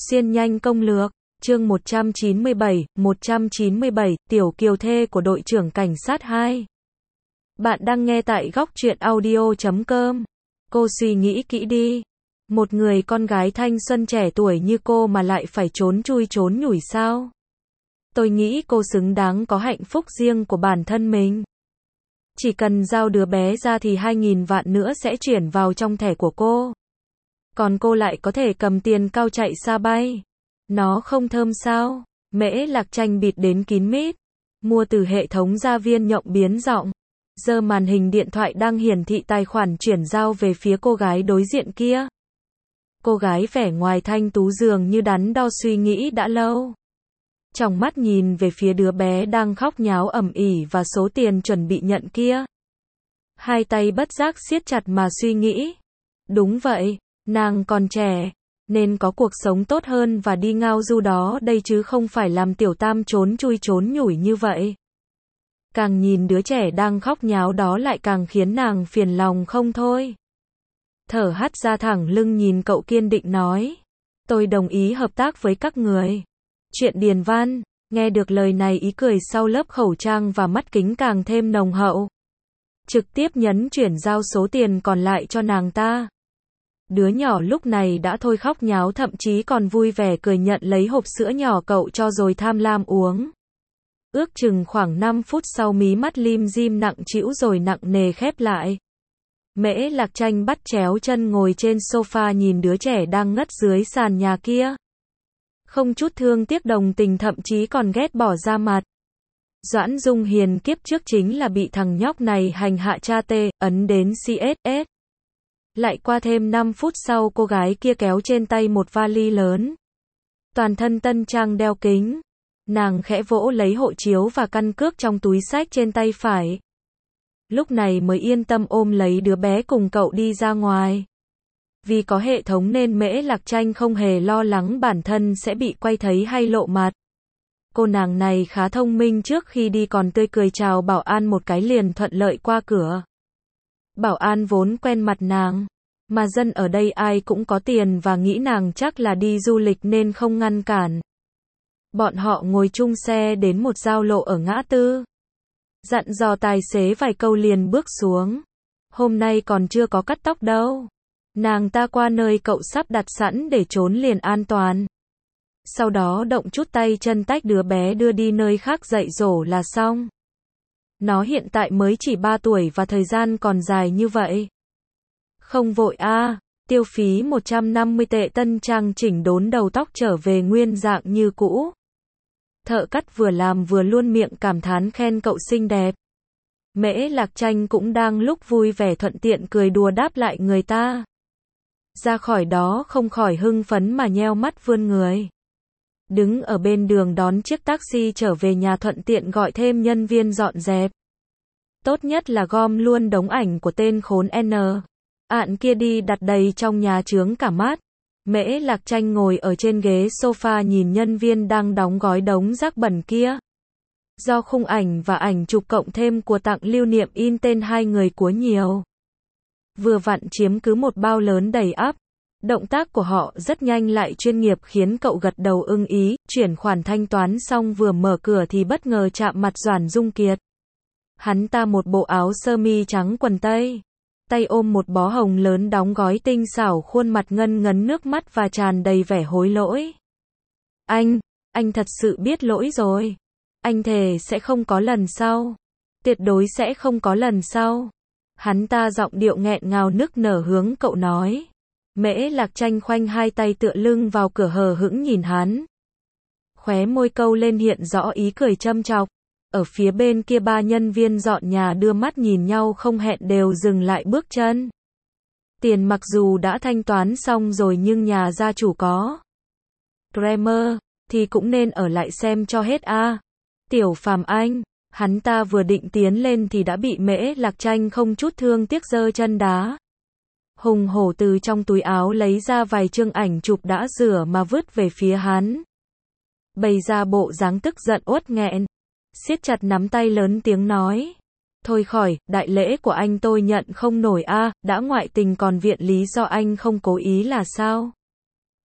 Xuyên nhanh công lược, chương 197, tiểu kiều thê của đội trưởng cảnh sát 2. Bạn đang nghe tại góc truyện audio.com. Cô suy nghĩ kỹ đi. Một người con gái thanh xuân trẻ tuổi như cô mà lại phải trốn chui trốn nhủi sao? Tôi nghĩ cô xứng đáng có hạnh phúc riêng của bản thân mình. Chỉ cần giao đứa bé ra thì 2.000 vạn nữa sẽ chuyển vào trong thẻ của cô. Còn cô lại có thể cầm tiền cao chạy xa bay. Nó không thơm sao? Mễ Lạc Tranh bịt đến kín mít. Mua từ hệ thống gia viên nhộng biến giọng. Giơ màn hình điện thoại đang hiển thị tài khoản chuyển giao về phía cô gái đối diện kia. Cô gái vẻ ngoài thanh tú dường như đắn đo suy nghĩ đã lâu. Trong mắt nhìn về phía đứa bé đang khóc nháo ầm ĩ và số tiền chuẩn bị nhận kia. Hai tay bất giác siết chặt mà suy nghĩ. Đúng vậy, nàng còn trẻ, nên có cuộc sống tốt hơn và đi ngao du đó đây chứ không phải làm tiểu tam trốn chui trốn nhủi như vậy. Càng nhìn đứa trẻ đang khóc nháo đó lại càng khiến nàng phiền lòng không thôi. Thở hắt ra thẳng lưng nhìn cậu kiên định nói. Tôi đồng ý hợp tác với các người. Chuyện điền văn, nghe được lời này ý cười sau lớp khẩu trang và mắt kính càng thêm nồng hậu. Trực tiếp nhấn chuyển giao số tiền còn lại cho nàng ta. Đứa nhỏ lúc này đã thôi khóc nháo thậm chí còn vui vẻ cười nhận lấy hộp sữa nhỏ cậu cho rồi tham lam uống. Ước chừng khoảng 5 phút sau mí mắt lim dim nặng trĩu rồi nặng nề khép lại. Mễ Lạc Tranh bắt chéo chân ngồi trên sofa nhìn đứa trẻ đang ngất dưới sàn nhà kia. Không chút thương tiếc đồng tình thậm chí còn ghét bỏ ra mặt. Doãn Dung Hiền kiếp trước chính là bị thằng nhóc này hành hạ cha tê, ấn đến CSS. Lại qua thêm 5 phút sau cô gái kia kéo trên tay một vali lớn. Toàn thân tân trang đeo kính. Nàng khẽ vỗ lấy hộ chiếu và căn cước trong túi xách trên tay phải. Lúc này mới yên tâm ôm lấy đứa bé cùng cậu đi ra ngoài. Vì có hệ thống nên Mễ Lạc Tranh không hề lo lắng bản thân sẽ bị quay thấy hay lộ mặt. Cô nàng này khá thông minh, trước khi đi còn tươi cười chào bảo an một cái liền thuận lợi qua cửa. Bảo an vốn quen mặt nàng, mà dân ở đây ai cũng có tiền và nghĩ nàng chắc là đi du lịch nên không ngăn cản. Bọn họ ngồi chung xe đến một giao lộ ở ngã tư. Dặn dò tài xế vài câu liền bước xuống. Hôm nay còn chưa có cắt tóc đâu. Nàng ta qua nơi cậu sắp đặt sẵn để trốn liền an toàn. Sau đó động chút tay chân tách đứa bé đưa đi nơi khác dạy dỗ là xong. Nó hiện tại mới chỉ 3 tuổi và thời gian còn dài như vậy. Không vội tiêu phí 150 tệ tân trang chỉnh đốn đầu tóc trở về nguyên dạng như cũ. Thợ cắt vừa làm vừa luôn miệng cảm thán khen cậu xinh đẹp. Mễ Lạc Tranh cũng đang lúc vui vẻ thuận tiện cười đùa đáp lại người ta. Ra khỏi đó không khỏi hưng phấn mà nheo mắt vươn người. Đứng ở bên đường đón chiếc taxi trở về nhà thuận tiện gọi thêm nhân viên dọn dẹp. Tốt nhất là gom luôn đống ảnh của tên khốn ạn kia đi đặt đầy trong nhà chướng cả mắt. Mễ Lạc Tranh ngồi ở trên ghế sofa nhìn nhân viên đang đóng gói đống rác bẩn kia. Do khung ảnh và ảnh chụp cộng thêm của tặng lưu niệm in tên hai người của nhiều. Vừa vặn chiếm cứ một bao lớn đầy ắp. Động tác của họ rất nhanh lại chuyên nghiệp khiến cậu gật đầu ưng ý, chuyển khoản thanh toán xong vừa mở cửa thì bất ngờ chạm mặt Doãn Dung Kiệt. Hắn ta một bộ áo sơ mi trắng quần tây. Tay ôm một bó hồng lớn đóng gói tinh xảo, khuôn mặt ngân ngấn nước mắt và tràn đầy vẻ hối lỗi. Anh thật sự biết lỗi rồi. Anh thề sẽ không có lần sau. Tuyệt đối sẽ không có lần sau. Hắn ta giọng điệu nghẹn ngào nức nở hướng cậu nói. Mễ Lạc Tranh khoanh hai tay tựa lưng vào cửa hờ hững nhìn hắn. Khóe môi câu lên hiện rõ ý cười châm chọc. Ở phía bên kia ba nhân viên dọn nhà đưa mắt nhìn nhau không hẹn đều dừng lại bước chân. Tiền mặc dù đã thanh toán xong rồi nhưng nhà gia chủ có Kramer thì cũng nên ở lại xem cho hết Tiểu Phàm Anh, hắn ta vừa định tiến lên thì đã bị Mễ Lạc Tranh không chút thương tiếc giơ chân đá. Hùng hổ từ trong túi áo lấy ra vài chương ảnh chụp đã rửa mà vứt về phía hắn. Bày ra bộ dáng tức giận uất nghẹn. Siết chặt nắm tay lớn tiếng nói. Thôi khỏi, đại lễ của anh tôi nhận không nổi đã ngoại tình còn viện lý do anh không cố ý là sao?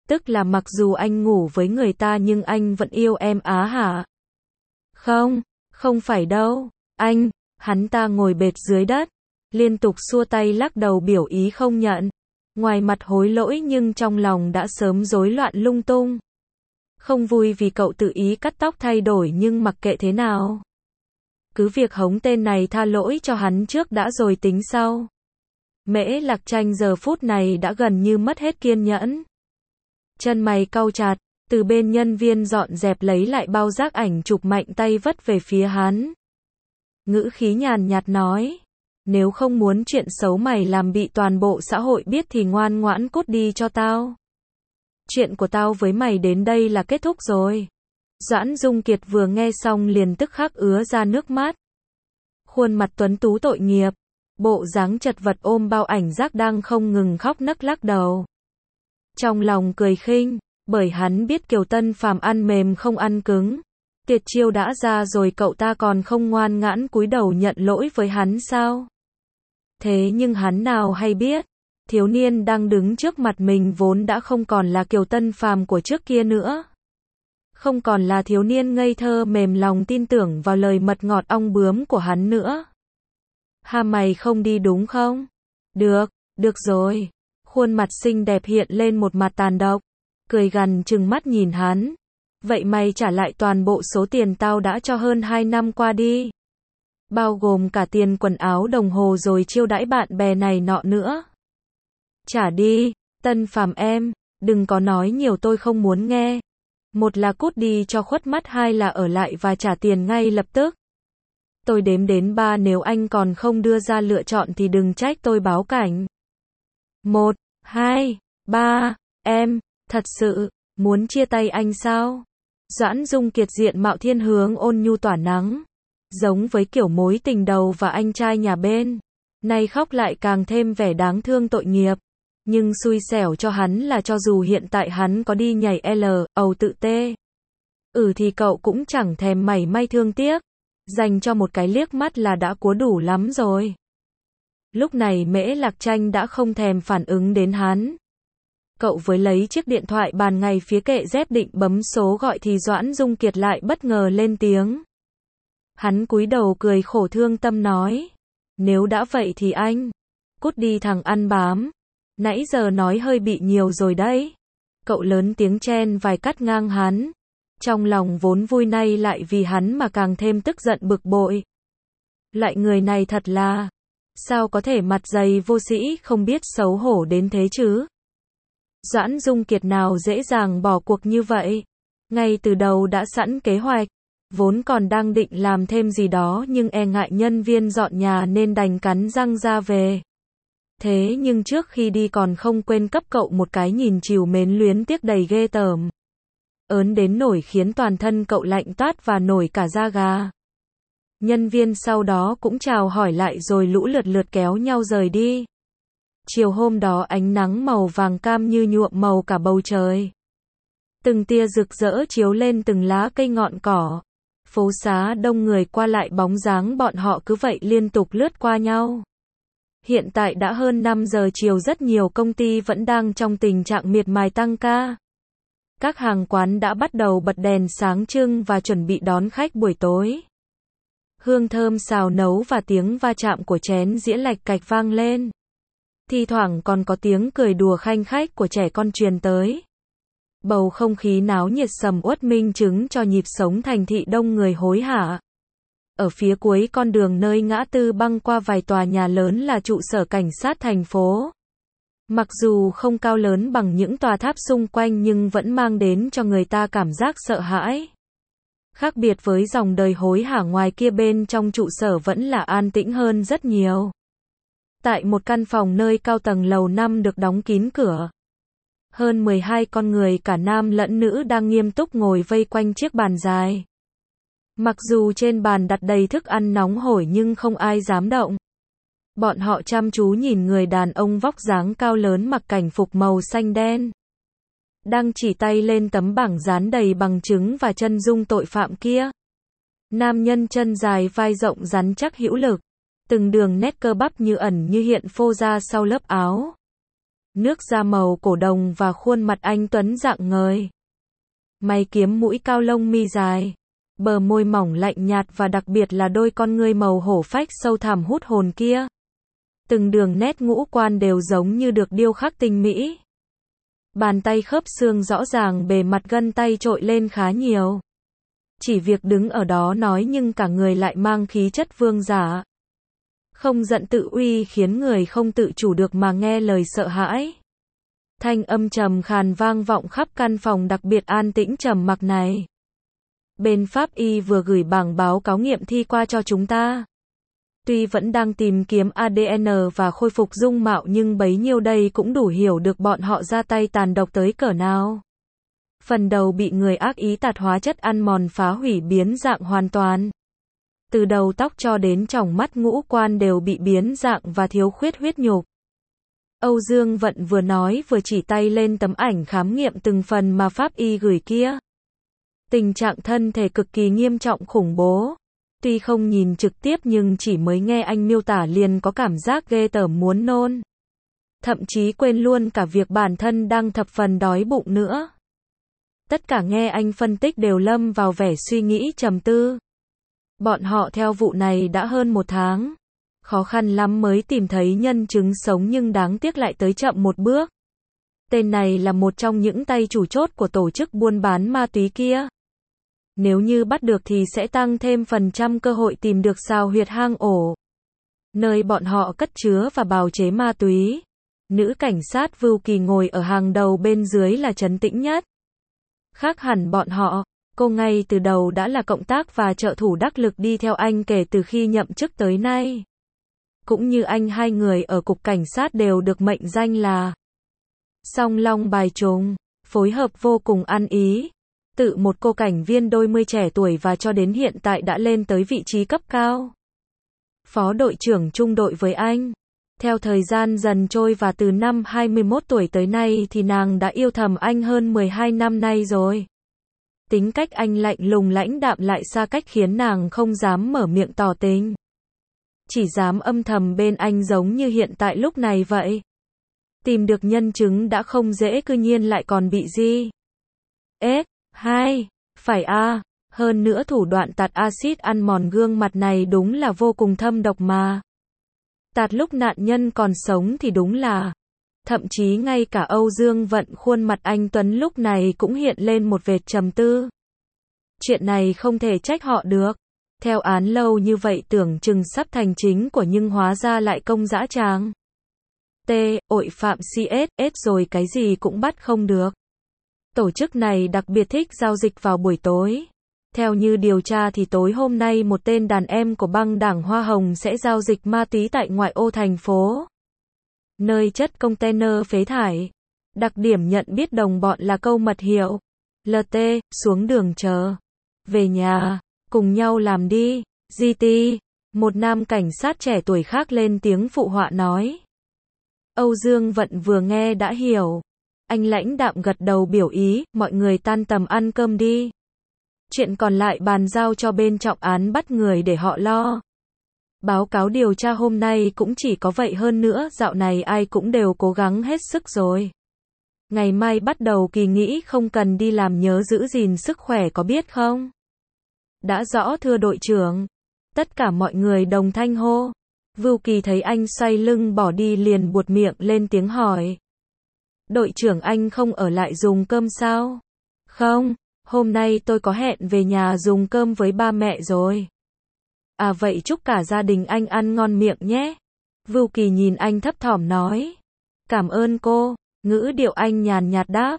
Tức là mặc dù anh ngủ với người ta nhưng anh vẫn yêu em á hả? Không, không phải đâu. Hắn ta ngồi bệt dưới đất, liên tục xua tay lắc đầu biểu ý không nhận. Ngoài mặt hối lỗi nhưng trong lòng đã sớm rối loạn lung tung. Không vui vì cậu tự ý cắt tóc thay đổi nhưng mặc kệ thế nào. Cứ việc hống tên này tha lỗi cho hắn trước đã rồi tính sau. Mễ Lạc Tranh giờ phút này đã gần như mất hết kiên nhẫn. Chân mày cau chặt, từ bên nhân viên dọn dẹp lấy lại bao rác ảnh chụp mạnh tay vất về phía hắn. Ngữ khí nhàn nhạt nói, nếu không muốn chuyện xấu mày làm bị toàn bộ xã hội biết thì ngoan ngoãn cút đi cho tao. Chuyện của tao với mày đến đây là kết thúc rồi. Doãn Dung Kiệt vừa nghe xong liền tức khắc ứa ra nước mắt. Khuôn mặt tuấn tú tội nghiệp, bộ dáng chật vật ôm bao ảnh rác đang không ngừng khóc nấc lắc đầu. Trong lòng cười khinh, bởi hắn biết Kiều Tân Phàm ăn mềm không ăn cứng. Tuyệt chiêu đã ra rồi cậu ta còn không ngoan ngãn cúi đầu nhận lỗi với hắn sao? Thế nhưng hắn nào hay biết, thiếu niên đang đứng trước mặt mình vốn đã không còn là Kiều Tân Phàm của trước kia nữa. Không còn là thiếu niên ngây thơ mềm lòng tin tưởng vào lời mật ngọt ong bướm của hắn nữa. Ha, mày không đi đúng không? Được rồi. Khuôn mặt xinh đẹp hiện lên một mặt tàn độc, cười gằn trừng mắt nhìn hắn. Vậy mày trả lại toàn bộ số tiền tao đã cho hơn 2 năm qua đi. Bao gồm cả tiền quần áo đồng hồ rồi chiêu đãi bạn bè này nọ nữa. Trả đi, Tân Phàm em, đừng có nói nhiều tôi không muốn nghe. Một là cút đi cho khuất mắt, hai là ở lại và trả tiền ngay lập tức. Tôi đếm đến 3 nếu anh còn không đưa ra lựa chọn thì đừng trách tôi báo cảnh. 1, 2, 3, em, thật sự, muốn chia tay anh sao? Doãn Dung Kiệt diện mạo thiên hướng ôn nhu tỏa nắng. Giống với kiểu mối tình đầu và anh trai nhà bên. Nay khóc lại càng thêm vẻ đáng thương tội nghiệp. Nhưng xui xẻo cho hắn là cho dù hiện tại hắn có đi nhảy ầu tự tê. Thì cậu cũng chẳng thèm mảy may thương tiếc. Dành cho một cái liếc mắt là đã cúa đủ lắm rồi. Lúc này Mễ Lạc Tranh đã không thèm phản ứng đến hắn. Cậu với lấy chiếc điện thoại bàn ngay phía kệ dép định bấm số gọi thì Doãn Dung Kiệt lại bất ngờ lên tiếng. Hắn cúi đầu cười khổ thương tâm nói. Nếu đã vậy thì anh, cút đi thằng ăn bám. Nãy giờ nói hơi bị nhiều rồi đấy. Cậu lớn tiếng chen vài cắt ngang hắn. Trong lòng vốn vui nay lại vì hắn mà càng thêm tức giận bực bội. Loại người này thật là, sao có thể mặt dày vô sĩ không biết xấu hổ đến thế chứ? Doãn Dung Kiệt nào dễ dàng bỏ cuộc như vậy. Ngay từ đầu đã sẵn kế hoạch. Vốn còn đang định làm thêm gì đó nhưng e ngại nhân viên dọn nhà nên đành cắn răng ra về. Thế nhưng trước khi đi còn không quên cấp cậu một cái nhìn trìu mến luyến tiếc đầy ghê tởm. Ớn đến nổi khiến toàn thân cậu lạnh toát và nổi cả da gà. Nhân viên sau đó cũng chào hỏi lại rồi lũ lượt kéo nhau rời đi. Chiều hôm đó ánh nắng màu vàng cam như nhuộm màu cả bầu trời. Từng tia rực rỡ chiếu lên từng lá cây ngọn cỏ. Phố xá đông người qua lại, bóng dáng bọn họ cứ vậy liên tục lướt qua nhau. Hiện tại đã hơn 5 giờ chiều, rất nhiều công ty vẫn đang trong tình trạng miệt mài tăng ca. Các hàng quán đã bắt đầu bật đèn sáng trưng và chuẩn bị đón khách buổi tối. Hương thơm xào nấu và tiếng va chạm của chén dĩa lạch cạch vang lên. Thi thoảng còn có tiếng cười đùa khanh khách của trẻ con truyền tới. Bầu không khí náo nhiệt sầm uất minh chứng cho nhịp sống thành thị đông người hối hả. Ở phía cuối con đường nơi ngã tư băng qua vài tòa nhà lớn là trụ sở cảnh sát thành phố. Mặc dù không cao lớn bằng những tòa tháp xung quanh nhưng vẫn mang đến cho người ta cảm giác sợ hãi. Khác biệt với dòng đời hối hả ngoài kia, bên trong trụ sở vẫn là an tĩnh hơn rất nhiều. Tại một căn phòng nơi cao tầng lầu 5 được đóng kín cửa. Hơn 12 con người cả nam lẫn nữ đang nghiêm túc ngồi vây quanh chiếc bàn dài. Mặc dù trên bàn đặt đầy thức ăn nóng hổi nhưng không ai dám động. Bọn họ chăm chú nhìn người đàn ông vóc dáng cao lớn mặc cảnh phục màu xanh đen. Đang chỉ tay lên tấm bảng dán đầy bằng chứng và chân dung tội phạm kia. Nam nhân chân dài vai rộng rắn chắc hữu lực. Từng đường nét cơ bắp như ẩn như hiện phô ra sau lớp áo. Nước da màu cổ đồng và khuôn mặt anh tuấn rạng ngời. Mày kiếm mũi cao, lông mi dài, bờ môi mỏng lạnh nhạt và đặc biệt là đôi con ngươi màu hổ phách sâu thẳm hút hồn kia. Từng đường nét ngũ quan đều giống như được điêu khắc tinh mỹ. Bàn tay khớp xương rõ ràng, bề mặt gân tay trội lên khá nhiều. Chỉ việc đứng ở đó nói nhưng cả người lại mang khí chất vương giả. Không giận tự uy khiến người không tự chủ được mà nghe lời sợ hãi. Thanh âm trầm khàn vang vọng khắp căn phòng đặc biệt an tĩnh trầm mặc này. Bên pháp y vừa gửi bảng báo cáo nghiệm thi qua cho chúng ta. Tuy vẫn đang tìm kiếm ADN và khôi phục dung mạo nhưng bấy nhiêu đây cũng đủ hiểu được bọn họ ra tay tàn độc tới cỡ nào. Phần đầu bị người ác ý tạt hóa chất ăn mòn phá hủy biến dạng hoàn toàn. Từ đầu tóc cho đến tròng mắt ngũ quan đều bị biến dạng và thiếu khuyết huyết nhục. Âu Dương Vận vừa nói vừa chỉ tay lên tấm ảnh khám nghiệm từng phần mà pháp y gửi kia. Tình trạng thân thể cực kỳ nghiêm trọng khủng bố. Tuy không nhìn trực tiếp nhưng chỉ mới nghe anh miêu tả liền có cảm giác ghê tởm muốn nôn. Thậm chí quên luôn cả việc bản thân đang thập phần đói bụng nữa. Tất cả nghe anh phân tích đều lâm vào vẻ suy nghĩ trầm tư. Bọn họ theo vụ này đã hơn 1 tháng. Khó khăn lắm mới tìm thấy nhân chứng sống nhưng đáng tiếc lại tới chậm một bước. Tên này là một trong những tay chủ chốt của tổ chức buôn bán ma túy kia. Nếu như bắt được thì sẽ tăng thêm phần trăm cơ hội tìm được xào huyệt hang ổ, nơi bọn họ cất chứa và bào chế ma túy. Nữ cảnh sát Vưu Kỳ ngồi ở hàng đầu, bên dưới là trấn tĩnh nhất. Khác hẳn bọn họ, cô ngay từ đầu đã là cộng tác và trợ thủ đắc lực đi theo anh kể từ khi nhậm chức tới nay. Cũng như anh, hai người ở cục cảnh sát đều được mệnh danh là song long bài trùng, phối hợp vô cùng ăn ý. Tự một cô cảnh viên đôi mươi trẻ tuổi và cho đến hiện tại đã lên tới vị trí cấp cao. Phó đội trưởng trung đội với anh. Theo thời gian dần trôi và từ năm 21 tuổi tới nay thì nàng đã yêu thầm anh hơn 12 năm nay rồi. Tính cách anh lạnh lùng lãnh đạm lại xa cách khiến nàng không dám mở miệng tỏ tình. Chỉ dám âm thầm bên anh giống như hiện tại lúc này vậy. Tìm được nhân chứng đã không dễ, cư nhiên lại còn bị gì. Phải a, hơn nữa thủ đoạn tạt axit ăn mòn gương mặt này đúng là vô cùng thâm độc mà. Tạt lúc nạn nhân còn sống thì đúng là. Thậm chí ngay cả Âu Dương Vận, khuôn mặt anh tuấn lúc này cũng hiện lên một vệt trầm tư. Chuyện này không thể trách họ được. Theo án lâu như vậy tưởng chừng sắp thành chính của nhưng hóa ra lại công dã tràng. Tội phạm CS rồi cái gì cũng bắt không được. Tổ chức này đặc biệt thích giao dịch vào buổi tối. Theo như điều tra thì tối hôm nay một tên đàn em của băng đảng Hoa Hồng sẽ giao dịch ma túy tại ngoại ô thành phố. Nơi chất container phế thải. Đặc điểm nhận biết đồng bọn là câu mật hiệu LT, xuống đường chờ. Về nhà, cùng nhau làm đi. GT, một nam cảnh sát trẻ tuổi khác lên tiếng phụ họa nói. Âu Dương Vận vừa nghe đã hiểu. Anh lãnh đạm gật đầu biểu ý, mọi người tan tầm ăn cơm đi. Chuyện còn lại bàn giao cho bên trọng án bắt người để họ lo. Báo cáo điều tra hôm nay cũng chỉ có vậy, hơn nữa dạo này ai cũng đều cố gắng hết sức rồi. Ngày mai bắt đầu kỳ nghỉ, không cần đi làm, nhớ giữ gìn sức khỏe có biết không? Đã rõ thưa đội trưởng. Tất cả mọi người đồng thanh hô. Vưu Kỳ thấy anh xoay lưng bỏ đi liền buột miệng lên tiếng hỏi. Đội trưởng, anh không ở lại dùng cơm sao? Không, hôm nay tôi có hẹn về nhà dùng cơm với ba mẹ rồi. À vậy chúc cả gia đình anh ăn ngon miệng nhé. Vưu Kỳ nhìn anh thấp thỏm nói. Cảm ơn cô, ngữ điệu anh nhàn nhạt đáp.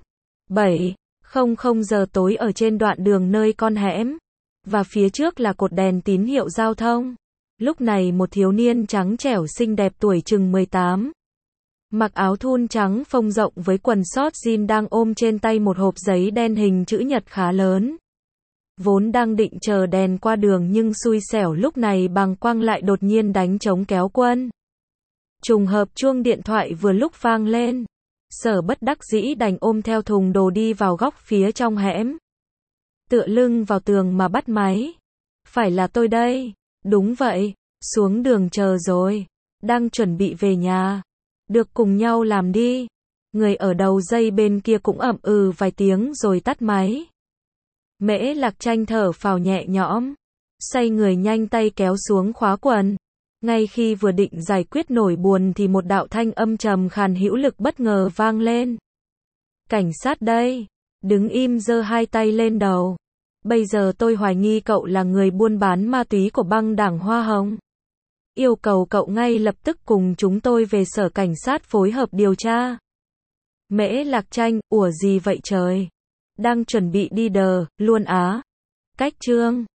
7:00 giờ tối ở trên đoạn đường nơi con hẻm. Và phía trước là cột đèn tín hiệu giao thông. Lúc này một thiếu niên trắng trẻo xinh đẹp tuổi chừng 18. Mặc áo thun trắng phông rộng với quần short jean đang ôm trên tay một hộp giấy đen hình chữ nhật khá lớn. Vốn đang định chờ đèn qua đường nhưng xui xẻo lúc này bàng quang lại đột nhiên đánh trống kéo quân. Trùng hợp chuông điện thoại vừa lúc vang lên. Sở bất đắc dĩ đành ôm theo thùng đồ đi vào góc phía trong hẻm. Tựa lưng vào tường mà bắt máy. Phải là tôi đây. Đúng vậy, xuống đường chờ rồi. Đang chuẩn bị về nhà. Được, cùng nhau làm đi. Người ở đầu dây bên kia cũng ậm ừ vài tiếng rồi tắt máy. Mễ Lạc Tranh thở phào nhẹ nhõm, xoay người nhanh tay kéo xuống khóa quần. Ngay khi vừa định giải quyết nỗi buồn thì một đạo thanh âm trầm khàn hữu lực bất ngờ vang lên. Cảnh sát đây. Đứng im giơ hai tay lên đầu. Bây giờ tôi hoài nghi cậu là người buôn bán ma túy của băng đảng Hoa Hồng. Yêu cầu cậu ngay lập tức cùng chúng tôi về sở cảnh sát phối hợp điều tra. Mễ Lạc Tranh, ủa gì vậy trời? Đang chuẩn bị đi đờ, luôn á. Cách chương